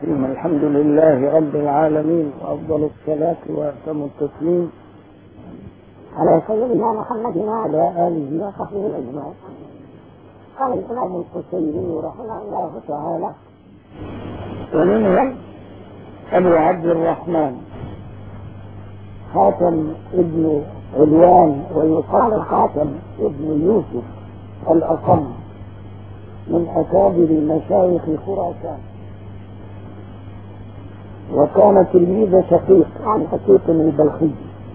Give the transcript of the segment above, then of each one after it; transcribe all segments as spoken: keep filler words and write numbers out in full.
الحمد لله رب العالمين، وأفضل الصلاة وأتم التسليم على سيدنا محمد وعلى آله وصحبه أجمعين. قال الإمام القشيري رحمه الله تعالى: ومنهم أبو عبد الرحمن حاتم ابن علوان، ويقال حاتم ابن يوسف الأصم، من أكابر مشايخ خراسان، وكان تلميذ شقيق عن شقيق البلخي،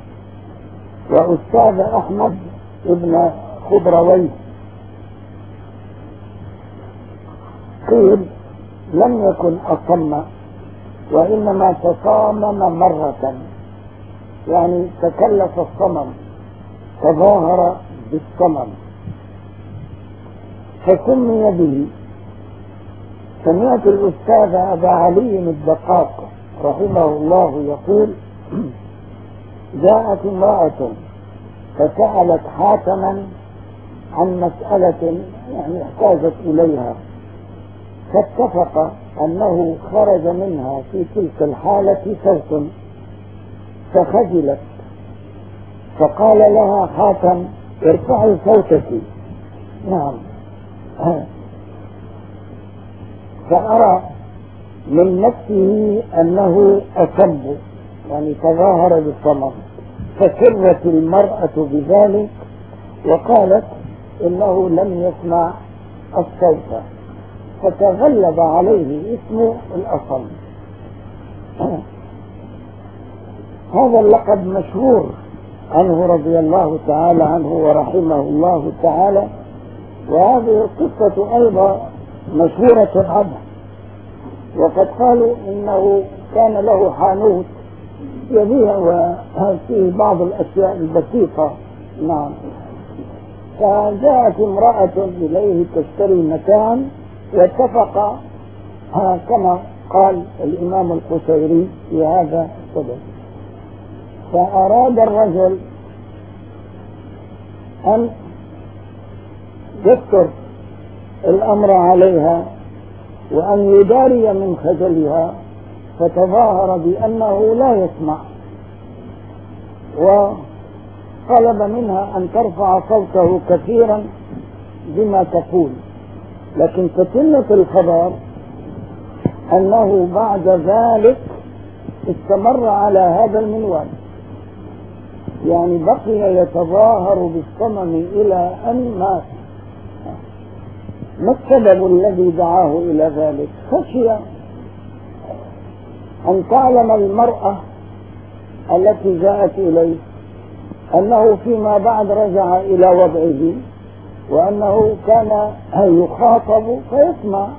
وأستاذ أحمد ابن خضروي. قيل لم يكن أصم، وإنما تصامم مرة، يعني تكلف الصمم، تظاهر بالصمم فسمي به. سمعت الأستاذ أبا علي الدقاق رحمه الله يقول: جاءت امرأة فسألت حاتما عن مسألة يعني احتاجت إليها، فاتفق أنه خرج منها في تلك الحالة صوت فخجلت، فقال لها حاتم: ارفعي صوتك. نعم. فأرى من نفسه أنه أصم، يعني تظاهر بالصمم، فسرت المرأة بذلك وقالت إنه لم يسمع الصوت، فتغلب عليه اسم الأصم. هذا اللقب مشهور عنه رضي الله تعالى عنه ورحمه الله تعالى، وهذه القصة أيضا مشهورة عنه، وقد قالوا إنه كان له حانوت يبيع فيه بعض الأشياء البسيطة. نعم. فجاءت امرأة إليه تشتري متاعا، واتفق كما قال الإمام القشيري في هذا الصدد. فأراد الرجل أن يستر الأمر عليها وأن يداري من خجلها، فتظاهر بأنه لا يسمع، وطلب منها أن ترفع صوته كثيرا بما تقول. لكن تتمة الخبر أنه بعد ذلك استمر على هذا المنوال، يعني بقي يتظاهر بالصمم إلى أن مات. ما السبب الذي دعاه إلى ذلك؟ خشي أن تعلم المرأة التي جاءت إليه أنه فيما بعد رجع إلى وضعه، وأنه كان يخاطب فيسمع،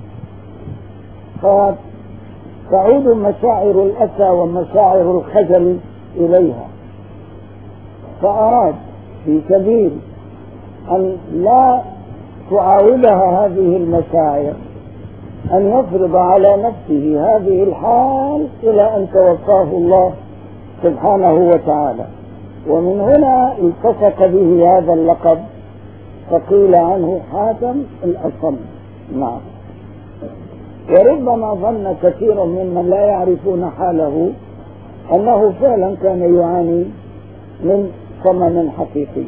فتعود مشاعر الأسى ومشاعر الخجل إليها. فأراد في سبيل أن لا تعاودها هذه المشاعر أن يفرض على نفسه هذه الحال إلى أن توفاه الله سبحانه وتعالى. ومن هنا التصق به هذا اللقب، فقيل عنه حاتم الأصم. نعم. وربما ظن كثير ممن لا يعرفون حاله أنه فعلا كان يعاني من صمم حقيقي.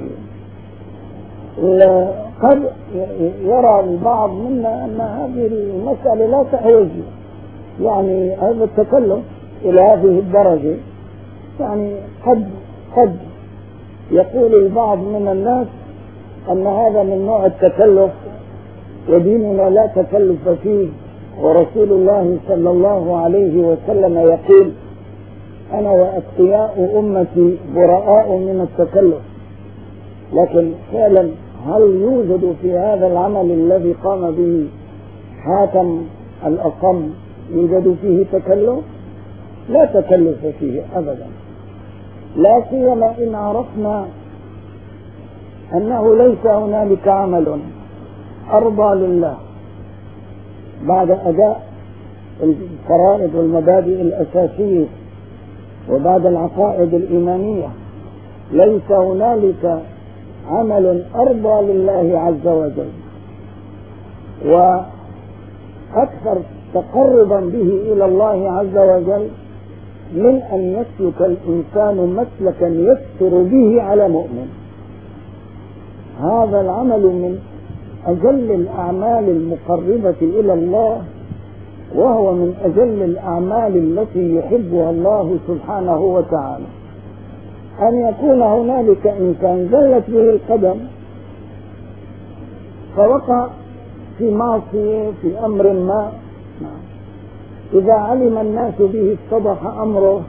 قد يرى البعض منا أن هذه المسألة لا تحوج يعني هذا التكلف إلى هذه الدرجة. يعني قد قد يقول البعض من الناس أن هذا من نوع التكلف، وديننا لا تكلف فيه، ورسول الله صلى الله عليه وسلم يقول: أنا وأتقياء أمتي براء من التكلف. لكن فعلا هل يوجد في هذا العمل الذي قام به حاتم الأصم يوجد فيه تكلف؟ لا تكلف فيه أبدا، لا سيما إن عرفنا أنه ليس هنالك عمل أرضى لله بعد أداء الفرائض والمبادئ الأساسية وبعد العقائد الإيمانية. ليس هنالك عمل أرضى لله عز وجل. وأكثر تقربا به إلى الله عز وجل من أن يسلك الإنسان مسلكا يستر به على مؤمن. هذا العمل من أجل الأعمال المقربة إلى الله، وهو من أجل الأعمال التي يحبها الله سبحانه وتعالى. أن يكون هنالك إنسان زلت به القدم فوقع في معصية في أمر ما، إذا علم الناس به اتضح أمره،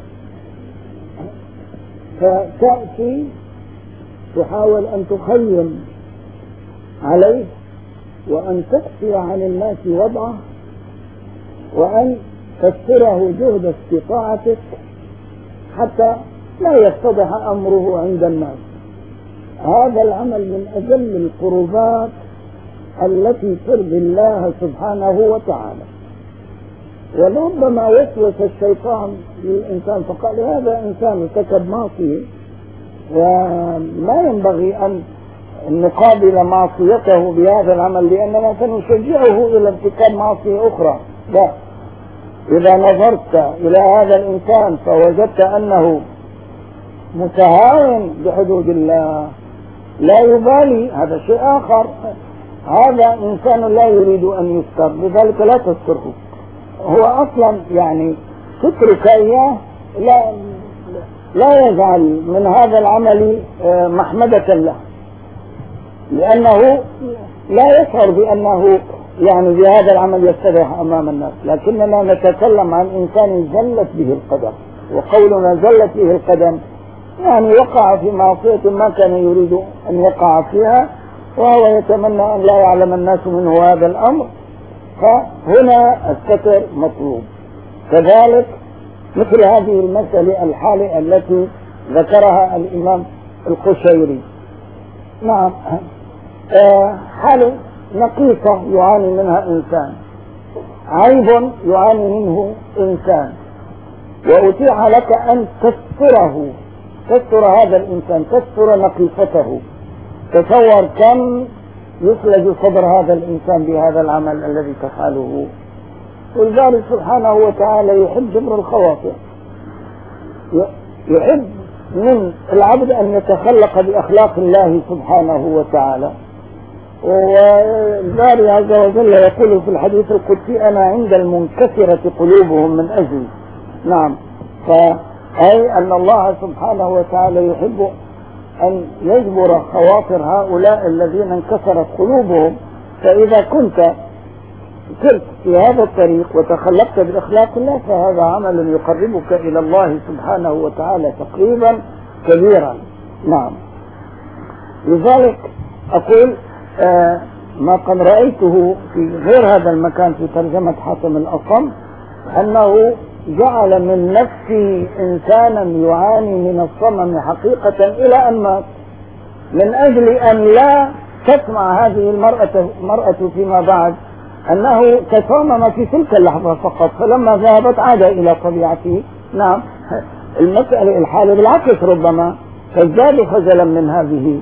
فتأتي تحاول أن تخيم عليه وأن تخفي عن الناس وضعه وأن تستره جهد استطاعتك حتى لا يتضح أمره عند الناس. هذا العمل من أجل القربات التي ترضي الله سبحانه وتعالى. ولربما وسوس الشيطان للإنسان فقال هذا إنسان ارتكب معصية وما ينبغي أن نقابل معصيته بهذا العمل لأننا سنشجعه إلى ارتكاب معصية أخرى. لا، إذا نظرت إلى هذا الإنسان فوجدت أنه متهاون بحدود الله لا يبالي، هذا شيء آخر. هذا إنسان لا يريد أن يستر، لذلك لا تستره. هو أصلا يعني سترك إياه لا لا يجعل من هذا العمل محمدة له، لأنه لا يشعر بأنه يعني بهذا العمل يستريح أمام الناس. لكننا نتكلم عن إنسان زلت به القدم، وقولنا زلت به القدم يعني وقع في معصية ما كان يريد أن يقع فيها، وهو يتمنى أن لا يعلم الناس منه هذا الأمر، فهنا الستر مطلوب. كذلك مثل هذه المسألة الحالة التي ذكرها الإمام القشيري، نعم، حالة نقيصة يعاني منها إنسان، عيب يعاني منه إنسان، وأتيح لك أن تستره، تستر هذا الإنسان، تستر نقيصته. تصور كم يثلج صدر هذا الإنسان بهذا العمل الذي تفعله. والباري سبحانه وتعالى يحب جبر الخواطر، يحب من العبد أن يتخلق بأخلاق الله سبحانه وتعالى. والباري عز وجل يقول في الحديث القدسي أنا عند المنكسرة قلوبهم من أجل، نعم، فأي أن الله سبحانه وتعالى يحب أن يجبر خواطر هؤلاء الذين انكسرت قلوبهم. فإذا كنت سرت في هذا الطريق وتخلقت بأخلاق الله فهذا عمل يقربك إلى الله سبحانه وتعالى تقريبا كبيرا، نعم. لذلك أقول آه ما قد رأيته في غير هذا المكان في ترجمة حاتم الأصم أنه جعل من نفسه إنسانا يعاني من الصمم حقيقة إلى أن مات، من أجل أن لا تسمع هذه المرأة المرأة فيما بعد أنه تصمم في تلك اللحظة فقط، فلما ذهبت عاد إلى طبيعته. نعم، المسألة الحالة بالعكس ربما فازداد خجلا من هذه.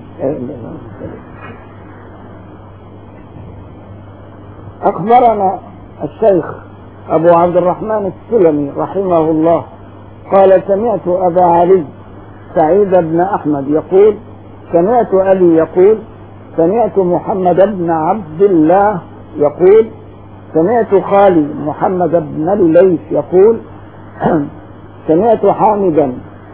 أخبرنا الشيخ أبو عبد الرحمن السلمي رحمه الله قال سمعت أبا علي سعيد بن أحمد يقول سمعت أبي يقول سمعت محمد بن عبد الله يقول سمعت خالي محمد بن الليث يقول سمعت حامدا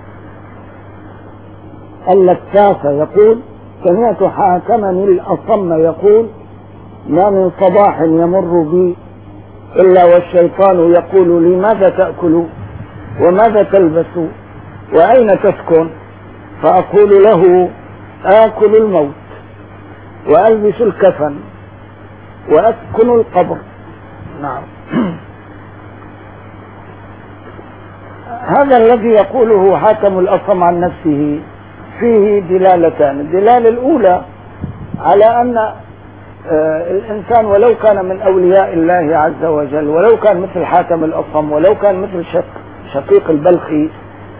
اللفافة يقول سمعت حاكما الأصم يقول ما من صباح يمر بي إلا والشيطان يقول لي ماذا تأكل وماذا تلبس وأين تسكن، فأقول له آكل الموت وألبس الكفن وأسكن القبر. نعم. هذا الذي يقوله حاتم الأصم عن نفسه فيه دلالتان. الدلالة الأولى على أن آه الإنسان ولو كان من أولياء الله عز وجل، ولو كان مثل حاتم الأصم، ولو كان مثل شق شقيق البلخي،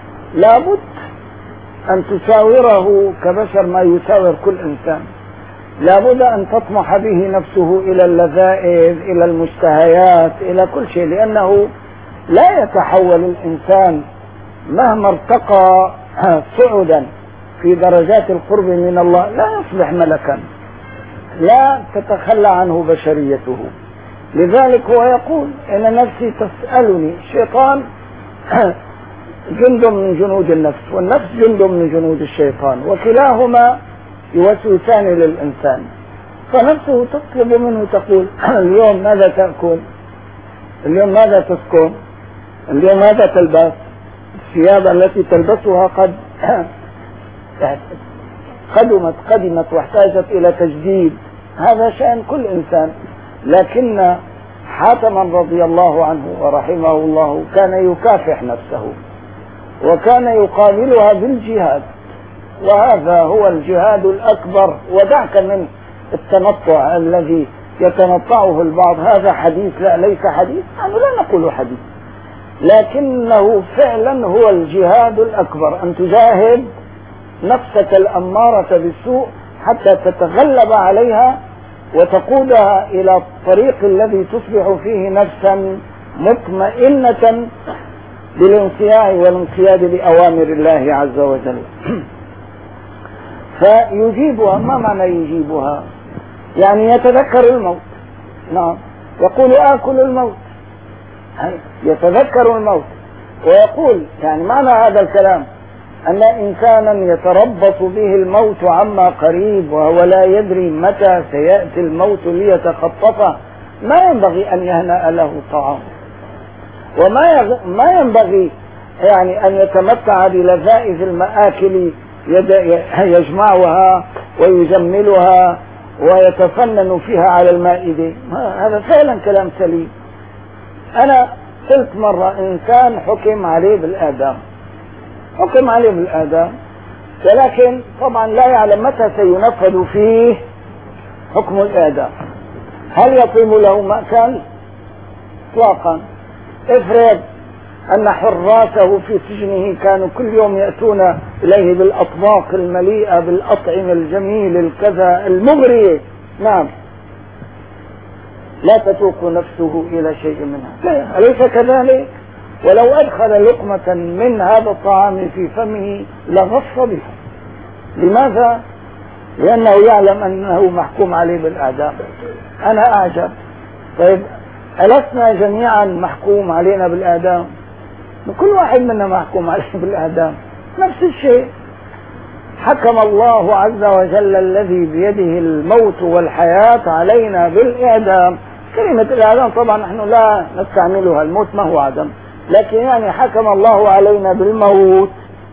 لابد أن تساوره كبشر ما يساور كل إنسان. لابد أن تطمح به نفسه إلى اللذائذ، إلى المشتهيات، إلى كل شيء، لأنه لا يتحول الإنسان مهما ارتقى صعدا في درجات القرب من الله لا يصبح ملكا، لا تتخلى عنه بشريته. لذلك هو يقول إن نفسي تسألني، الشيطان جند من جنود النفس، والنفس جند من جنود الشيطان، وكلاهما يوسوسان للإنسان. فنفسه تطلب منه، تقول اليوم ماذا تأكل، اليوم ماذا تسكن، اليوم ماذا تلبس، الثياب التي تلبسها قد قدمت قدمت واحتاجت إلى تجديد، هذا شأن كل إنسان. لكن حاتما رضي الله عنه ورحمه الله كان يكافح نفسه، وكان يقابلها بالجهاد، وهذا هو الجهاد الأكبر. ودعك من التنطع الذي يتنطعه البعض، هذا حديث، لا ليس حديث، نحن لا نقول حديث، لكنه فعلا هو الجهاد الأكبر، أن تجاهد نفسك الأمارة بالسوء حتى تتغلب عليها وتقودها إلى الطريق الذي تصبح فيه نفسا مطمئنة بالانصياع والانقياد لأوامر الله عز وجل. فيجيبها. ما معنى يجيبها؟ يعني يتذكر الموت. نعم، يقول آكل الموت، يتذكر الموت، ويقول يعني معنى هذا الكلام أن إنسانا يتربص به الموت عما قريب وهو لا يدري متى سيأتي الموت ليتخطفه، ما ينبغي أن يهنأ له طعام، وما ما ينبغي يعني أن يتمتع بلذائذ المآكل يجمعها ويجملها ويتفنن فيها على المائدة. هذا فعلا كلام سليم. أنا قلت مرة إنسان حكم عليه بالآدام، حكم عليه بالآدام، ولكن طبعا لا يعلم متى سينفذ فيه حكم الآدام. هل يطيب له مأكل؟ اطلاقا. افرض أن حراسه في سجنه كانوا كل يوم يأتون إليه بالأطباق المليئة بالأطعمة الجميلة الكذا المغرية، نعم، لا تتوق نفسه إلى شيء منها، أليس كذلك؟ ولو أدخل لقمة من هذا الطعام في فمه لغص بها. لماذا؟ لأنه يعلم أنه محكوم عليه بالإعدام. أنا أعجب، طيب ألسنا جميعا محكوم علينا بالإعدام؟ كل واحد منا محكوم عليه بالإعدام، نفس الشيء. حكم الله عز وجل الذي بيده الموت والحياة علينا بالإعدام. كلمة الإعدام طبعا نحن لا نستعملها، الموت ما هو عدم، لكن يعني حكم الله علينا بالموت،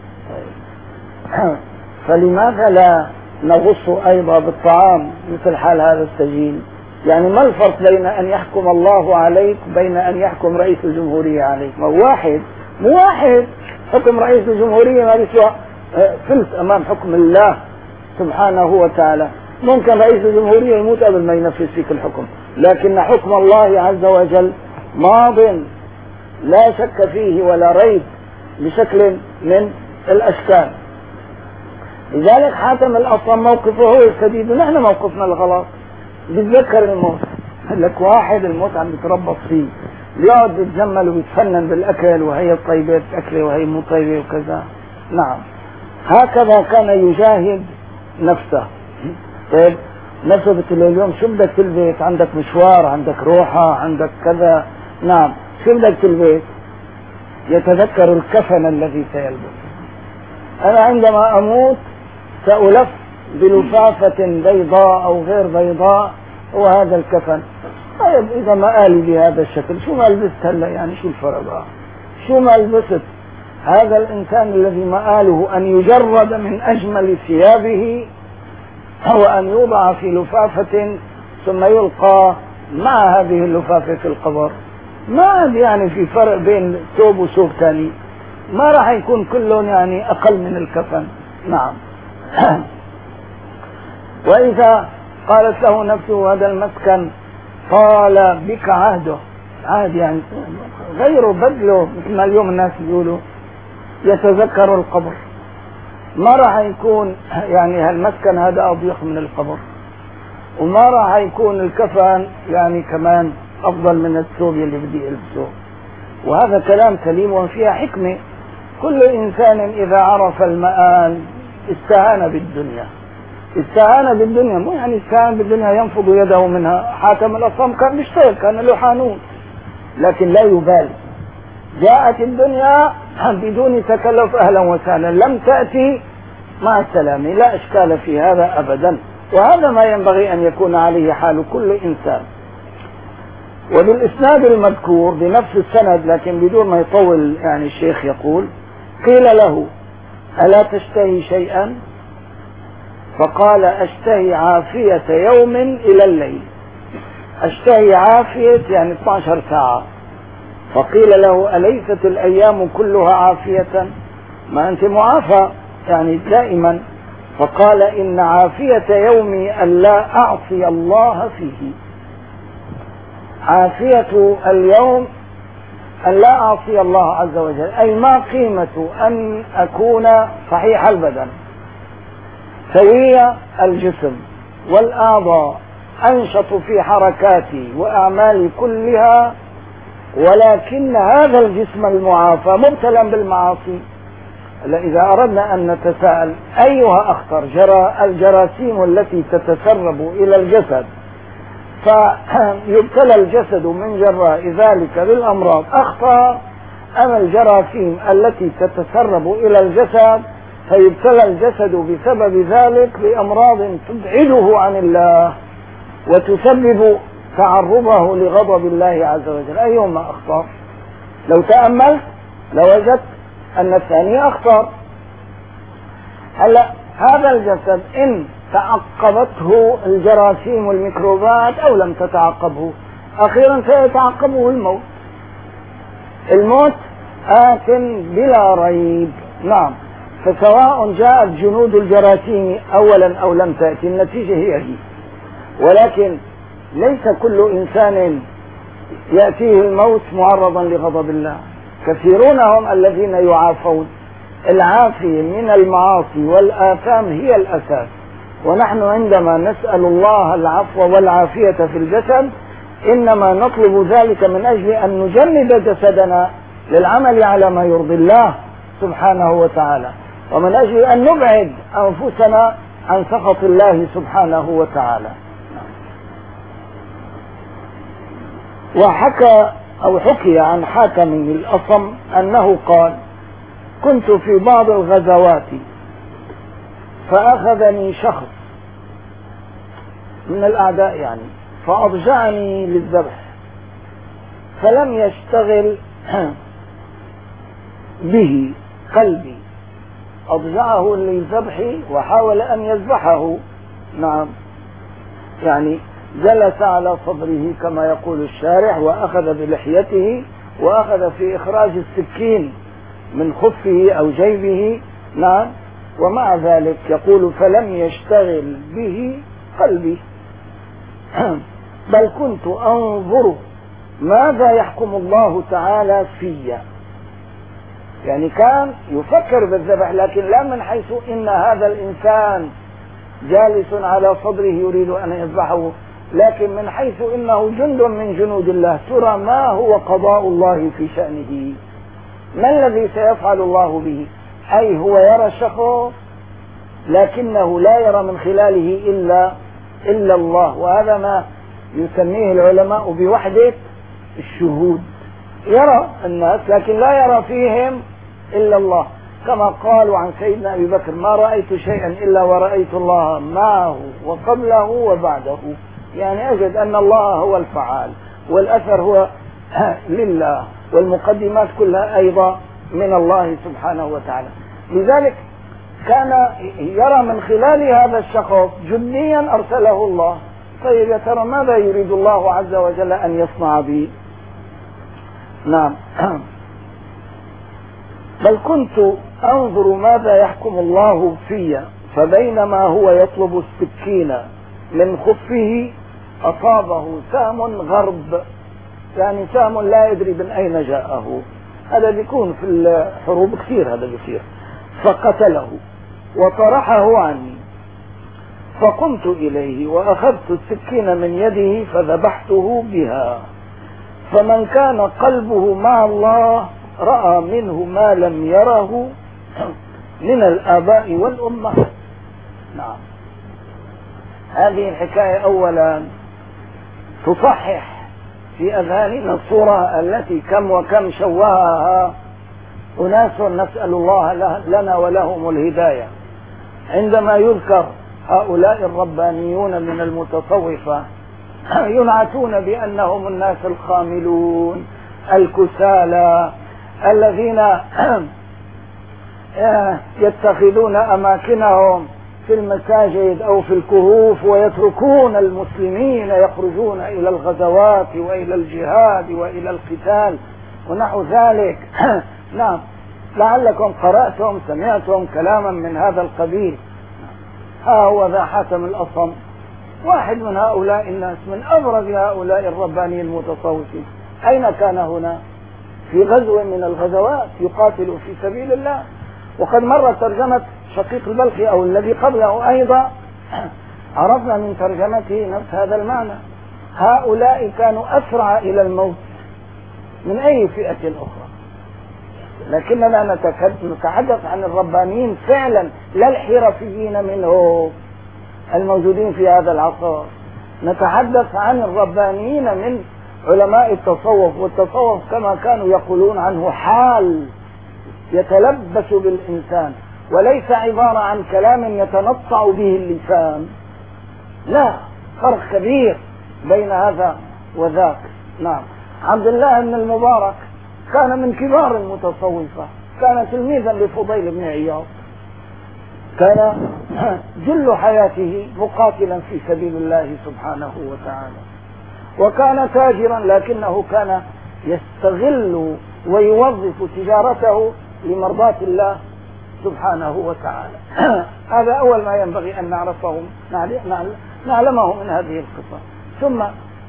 فلماذا لا نغص أيضا بالطعام مثل حال هذا السجين؟ يعني ما الفرق بين أن يحكم الله عليك بين أن يحكم رئيس الجمهورية عليك؟ ما هو واحد، مو واحد. حكم رئيس الجمهورية ما يسوى ثلث أمام حكم الله سبحانه وتعالى. ممكن رئيس الجمهورية يموت قبل ما ينفذ فيك الحكم، لكن حكم الله عز وجل ماض لا شك فيه ولا ريب بشكل من الأشكال. لذلك حاتم الأصم موقفه هو السديد، ونحن موقفنا الغلط. بيتذكر الموت، قال لك واحد الموت عم يتربص فيه، بيقعد يتجمل ويتفنن بالأكل، وهي الطيبات أكله وهي مو طيبة وكذا. نعم، هكذا كان يجاهد نفسه. طيب نفسه بتقول اليوم شو بدك تلبس؟ عندك مشوار، عندك روحة، عندك كذا، نعم، شو بدك تلبس؟ يتذكر الكفن الذي سيلبس. أنا عندما أموت سألف بلفافة بيضاء أو غير بيضاء وهذا الكفن. طيب إذا ما آلي بهذا الشكل شو ما لبست هلا؟ يعني شو الفرق بقى؟ شو ما لبست؟ هذا الإنسان الذي مآله أن يجرد من أجمل ثيابه هو أن يوضع في لفافة ثم يلقى مع هذه اللفافة في القبر. ما يعني في فرق بين ثوب وثوب ثاني، ما راح يكون كلهم يعني أقل من الكفن. نعم. وإذا قالت له نفسه هذا المسكن طال بك عهده، عهد يعني غيره بدله، مثل ما اليوم الناس يقولوا يتذكر القبر، ما راح يكون يعني هالمسكن هذا أضيق من القبر. وما راح يكون الكفن يعني كمان أفضل من الثوب اللي بدي يلبسه. وهذا كلام سليم وفيها حكمة. كل إنسان إذا عرف المآل استهان بالدنيا، استهان بالدنيا، مو يعني استهان بالدنيا ينفض يده منها. حاتم الأصم كان بيشتغل، كان له حانوت، لكن لا يبالي. جاءت الدنيا بدون تكلف أهلا وسهلا، لم تأتي مع السلامة، لا إشكال في هذا أبدا. وهذا ما ينبغي أن يكون عليه حال كل إنسان. وبالإسناد المذكور بنفس السند لكن بدون ما يطول يعني الشيخ يقول: قيل له: ألا تشتهي شيئا؟ فقال: أشتهي عافية يوم إلى الليل. أشتهي عافية يعني اثنتا عشرة ساعة. فقيل له: أليست الأيام كلها عافية؟ ما أنت معافى يعني دائما. فقال: إن عافية يومي أن لا أعصي الله فيه. عافية اليوم أن لا أعصي الله عز وجل، أي ما قيمة أن أكون صحيح البدن سوي الجسم والأعضاء، أنشط في حركاتي وأعمالي كلها، ولكن هذا الجسم المعافى مبتلى بالمعاصي. إذا أردنا أن نتساءل أيها أخطر، جرى الجراثيم التي تتسرب إلى الجسد فيبتلى الجسد من جراء ذلك بالأمراض أخطر، أم الجراثيم التي تتسرب إلى الجسد فيبتلى الجسد بسبب ذلك بأمراض تبعده عن الله وتسبب تعرضه لغضب الله عز وجل؟ أيهما أخطر؟ لو تأملت لوجدت أن الثاني أخطر. هلا هذا الجسد إن تعقبته الجراثيم والميكروبات أو لم تتعقبه أخيرا سيتعقبه الموت. الموت آت بلا ريب. نعم، فسواء جاءت جنود الجراثيم أولا أو لم تأتي النتيجة هي هي. ولكن ليس كل إنسان يأتيه الموت معرضا لغضب الله. كثيرون هم الذين يعافون. العافية من المعاصي والآثام هي الأساس. ونحن عندما نسأل الله العفو والعافية في الجسد إنما نطلب ذلك من أجل أن نجند جسدنا للعمل على ما يرضي الله سبحانه وتعالى، ومن أجل أن نبعد أنفسنا عن سخط الله سبحانه وتعالى. وحكى أو حكي عن حاتم الأصم أنه قال: كنت في بعض الغزوات فأخذني شخص من الأعداء يعني فأضجعني للذبح، فلم يشتغل به قلبي. أضجعه للذبح وحاول أن يذبحه. نعم، يعني جلس على صدره كما يقول الشارح، وأخذ بلحيته وأخذ في إخراج السكين من خفه أو جيبه. نعم، ومع ذلك يقول: فلم يشتغل به قلبي بل كنت أنظر ماذا يحكم الله تعالى في. يعني كان يفكر بالذبح لكن لا من حيث إن هذا الإنسان جالس على صدره يريد أن يذبحه، لكن من حيث إنه جند من جنود الله. ترى ما هو قضاء الله في شأنه؟ ما الذي سيفعل الله به؟ أي هو يرى الشخص لكنه لا يرى من خلاله إلا إلا الله. وهذا ما يسميه العلماء بوحدة الشهود. يرى الناس لكن لا يرى فيهم إلا الله، كما قالوا عن سيدنا أبي بكر: ما رأيت شيئا إلا ورأيت الله معه وقبله وبعده. يعني أجد أن الله هو الفعال والأثر هو لله، والمقدمات كلها أيضا من الله سبحانه وتعالى. لذلك كان يرى من خلال هذا الشخص جنديا أرسله الله. طيب يا ترى ماذا يريد الله عز وجل أن يصنع به؟ نعم، بل كنت أنظر ماذا يحكم الله في، فبينما هو يطلب السكين من خفه أصابه سهم غرب، يعني سهم لا يدري من أين جاءه. هذا بيكون في الحروب كثير، هذا بيصير. فقتله وطرحه عني. فقمت إليه وأخذت السكين من يده فذبحته بها. فمن كان قلبه مع الله رأى منه ما لم يره من الآباء والأمة. نعم، هذه الحكاية أولا تصحح في أذهاننا الصورة التي كم وكم شوهها أناس نسأل الله لنا ولهم الهداية عندما يذكر هؤلاء الربانيون من المتصوفة، ينعتون بأنهم الناس الخاملون الكسالى الذين يتخذون أماكنهم في المساجد أو في الكهوف ويتركون المسلمين يخرجون إلى الغزوات وإلى الجهاد وإلى القتال ونحو ذلك. نعم، لعلكم قرأتم سمعتم كلاما من هذا القبيل. ها هو ذا حاتم الأصم واحد من هؤلاء الناس، من أبرز هؤلاء الربانيين المتصوفين. أين كان هنا؟ في غزو من الغزوات يقاتل في سبيل الله. وقد مرت ترجمة شقيق البلخي أو الذي قبله أيضا، عرفنا من ترجمته نفس هذا المعنى. هؤلاء كانوا أسرع إلى الموت من أي فئة أخرى، لكننا نتحدث عن الربانيين فعلا، لا الحرفيين منه الموجودين في هذا العصر. نتحدث عن الربانيين من علماء التصوف، والتصوف كما كانوا يقولون عنه حال يتلبس بالإنسان، وليس عبارة عن كلام يتنطع به اللسان، لا، فرق كبير بين هذا وذاك. نعم، عبد الله بن المبارك كان من كبار المتصوفة، كان تلميذا لفضيل بن عياض، كان جل حياته مقاتلا في سبيل الله سبحانه وتعالى، وكان تاجرا لكنه كان يستغل ويوظف تجارته لمرضاة الله سبحانه وتعالى. هذا أول ما ينبغي أن نعرفه نعلمه من هذه القصة. ثم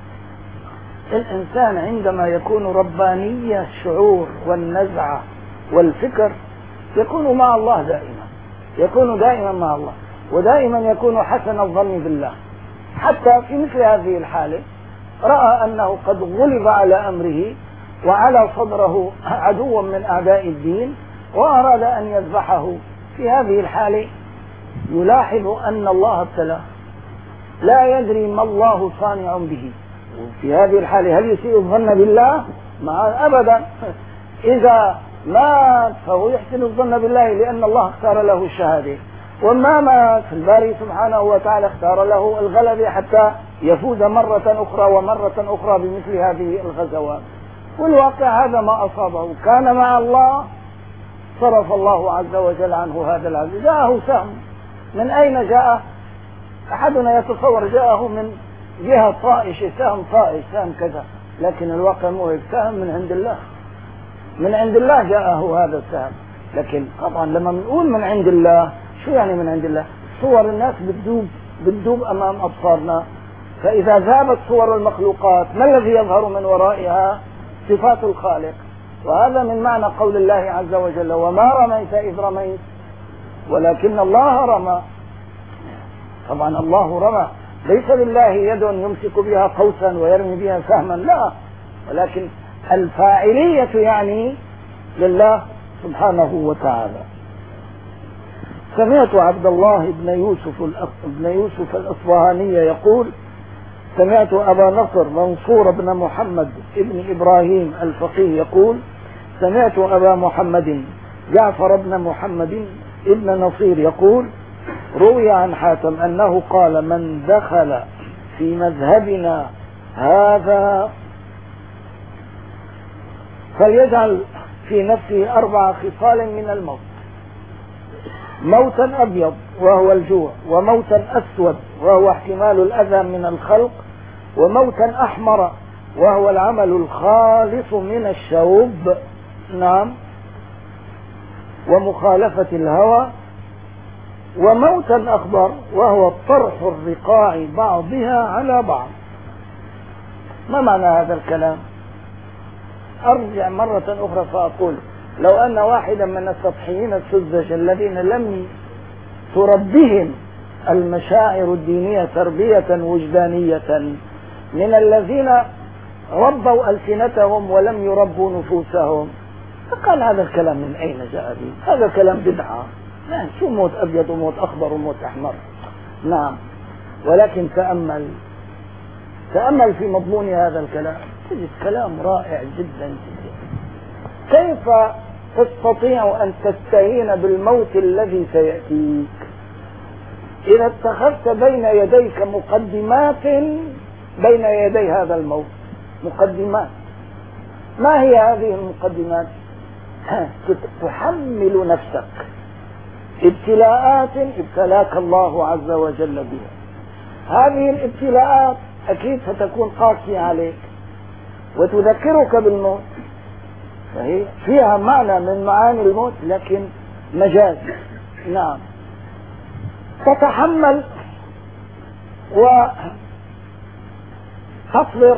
الإنسان عندما يكون رباني الشعور والنزعة والفكر يكون مع الله دائما، يكون دائما مع الله، ودائما يكون حسن الظن بالله. حتى في مثل هذه الحالة رأى أنه قد غلب على أمره وعلى صدره عدو من أعداء الدين وأراد أن يذبحه. في هذه الحالة يلاحظ أن الله ابتلاه، لا يدري ما الله صانع به. في هذه الحالة هل يسيء الظن بالله؟ ما أبدا. إذا مات فهو يحسن الظن بالله لأن الله اختار له الشهادة، وما مات الباري سبحانه وتعالى اختار له الغلبة حتى يفوز مرة أخرى ومرة أخرى بمثل هذه الغزوات. والواقع هذا ما أصابه، كان مع الله صرف الله عز وجل عنه هذا العزيز. جاءه سهم، من أين جاء؟ أحدنا يتصور جاءه من جهة طائشة، سهم طائش، سهم كذا، لكن الواقع مو هيك، سهم من عند الله، من عند الله جاءه هذا السهم. لكن طبعا لما بنقول من عند الله، شو يعني من عند الله؟ صور الناس بتدوب بتدوب أمام أبصارنا، فإذا ذابت صور المخلوقات ما الذي يظهر من ورائها؟ صفات الخالق. وهذا من معنى قول الله عز وجل: وما رميت إذ رميت ولكن الله رمى. طبعا الله رمى، ليس لله يد يمسك بها قوسا ويرمي بها سهما، لا، ولكن الفاعلية يعني لله سبحانه وتعالى. سمعت عبد الله بن يوسف بن يوسف الأصبهاني يقول: سمعت أبا نصر منصور بن محمد ابن إبراهيم الفقيه يقول: سمعت أبا محمد جعفر بن محمد ابن نصير يقول: روي عن حاتم أنه قال: من دخل في مذهبنا هذا فليجعل في نفسه أربع خصال من الموت: موتا أبيض وهو الجوع، وموتا أسود وهو احتمال الأذى من الخلق، وموتا أحمر وهو العمل الخالص من الشوب، نعم، ومخالفة الهوى، وموتا أخضر وهو طرح الرقاع بعضها على بعض. ما معنى هذا الكلام؟ أرجع مرة أخرى فأقول: لو أن واحدا من السطحيين السذج الذين لم تربهم المشاعر الدينية تربية وجدانية من الذين ربوا ألسنتهم ولم يربوا نفوسهم. فقال هذا الكلام من أين جاء به؟ هذا كلام بدعة. لا، شو موت أبيض وموت أخضر وموت أحمر؟ نعم، ولكن تأمل تأمل في مضمون هذا الكلام، تجد كلام رائع جدا جدا. كيف تستطيع أن تستهين بالموت الذي سيأتيك إذا اتخذت بين يديك مقدمات بين يدي هذا الموت؟ مقدمات. ما هي هذه المقدمات؟ تحمل نفسك ابتلاءات ابتلاك الله عز وجل بها. هذه الابتلاءات أكيد ستكون قاسية عليك وتذكرك بالموت، فهي فيها معنى من معاني الموت لكن مجازي. نعم، تتحمل وتصبر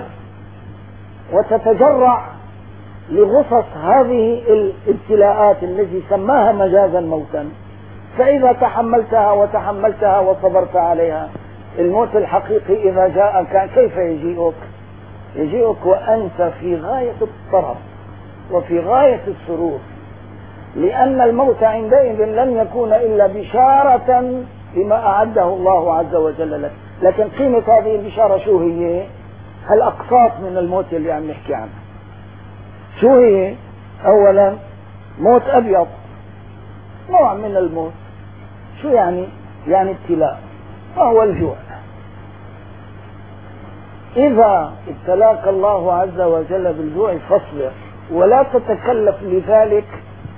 وتتجرع لغصص هذه الابتلاءات التي سماها مجازا موتا. فإذا تحملتها وتحملتها وصبرت عليها، الموت الحقيقي إذا جاء كان كيف يجيئك؟ يجيئك وأنت في غاية الطرب وفي غاية السرور، لأن الموت عندئذ لن يكون إلا بشارة بما أعده الله عز وجل لك. لكن قيمة هذه البشارة شو هي؟ هالأقساط من الموت اللي عم نحكي عنه شو هي؟ أولا موت أبيض، نوع من الموت. شو يعني؟ يعني ابتلاء، وهو الجوع. إذا ابتلاك الله عز وجل بالجوع فاصبر ولا تتكلف لذلك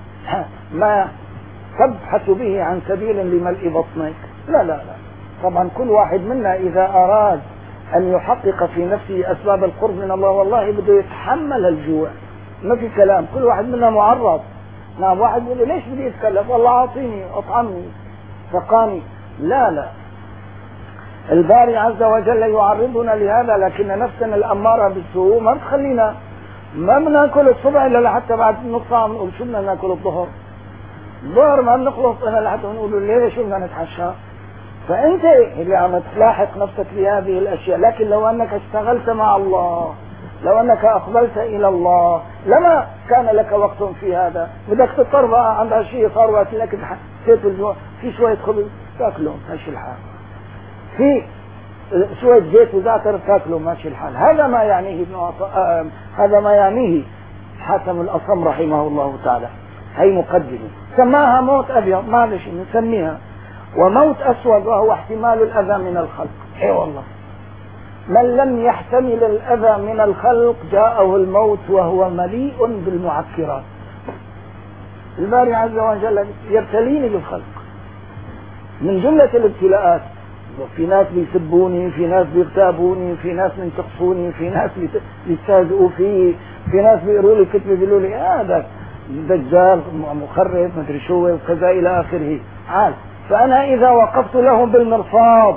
ما تبحث به عن سبيل لملء بطنك. لا لا لا، طبعا كل واحد منا إذا أراد أن يحقق في نفسه أسباب القرب من الله والله بده يتحمل الجوع، ما في كلام. كل واحد منا معرض. نعم، واحد يقول لي ليش بدي يتكلف؟ والله أعطيني أطعمني سقاني. لا لا، الباري عز وجل يعرضنا لهذا، لكن نفسنا الأمارة بالسوء ما تخلينا ما بناكل الصبح إلا لحتى بعد نص ساعة نقول شو بدنا ناكل الظهر. الظهر ما بنخلص إلا لحتى نقول الليلة شو بدنا نتعشى. فأنت اللي عم تلاحق نفسك بهذه الأشياء. لكن لو أنك اشتغلت مع الله، لو أنك أقبلت إلى الله، لما كان لك وقت في هذا. بدك تضطر بقى عند هالشيء صار وقت لك حسيت الجوع، في شوية خبز تاكله ماشي الحال، في شوية زيت وزعتر تاكله ماشي الحال. هذا ما يعنيه ابن آه هذا ما يعنيه حاتم الأصم رحمه الله تعالى. هي مقدمة سماها موت أبيض، معلش نسميها، وموت أسود وهو احتمال الأذى من الخلق. اي والله، من لم يحتمل الأذى من الخلق جاءه الموت وهو مليء بالمعكرات. الباري عز وجل يبتليني بالخلق من جملة الابتلاءات. في ناس بيسبوني، في ناس بيغتابوني، في ناس بينتقصوني، في ناس بيستهزئوا فيه، في ناس بيقولوا لي كتبه بيقولوا لي هذا دجال مخرب مدري شو وكذا إلى آخره. عاد فأنا إذا وقفت لهم بالمرصاد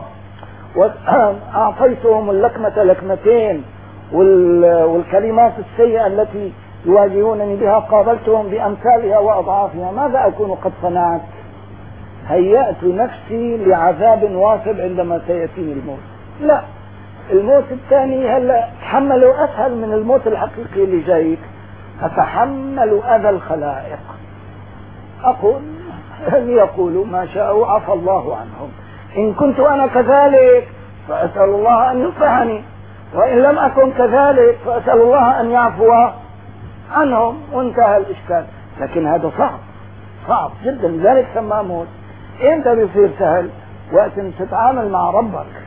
وأعطيتهم اللكمة لكمتين والكلمات السيئة التي يواجهونني بها قابلتهم بأمثالها وأضعافها، ماذا أكون قد صنعت؟ هيأت نفسي لعذاب واصب عندما سيأتيني الموت. لا، الموت الثاني هلا تحمله أسهل من الموت الحقيقي اللي جايك. أتحمل أذى الخلائق. أقول يقولوا ما شاءوا عفى الله عنهم. إن كنت أنا كذلك فأسأل الله أن يصلحني، وإن لم أكن كذلك فأسأل الله أن يعفو عنهم، وانتهى الإشكال. لكن هذا صعب صعب جدا، لذلك سماه موت. امتى بيصير سهل؟ وقت تتعامل مع ربك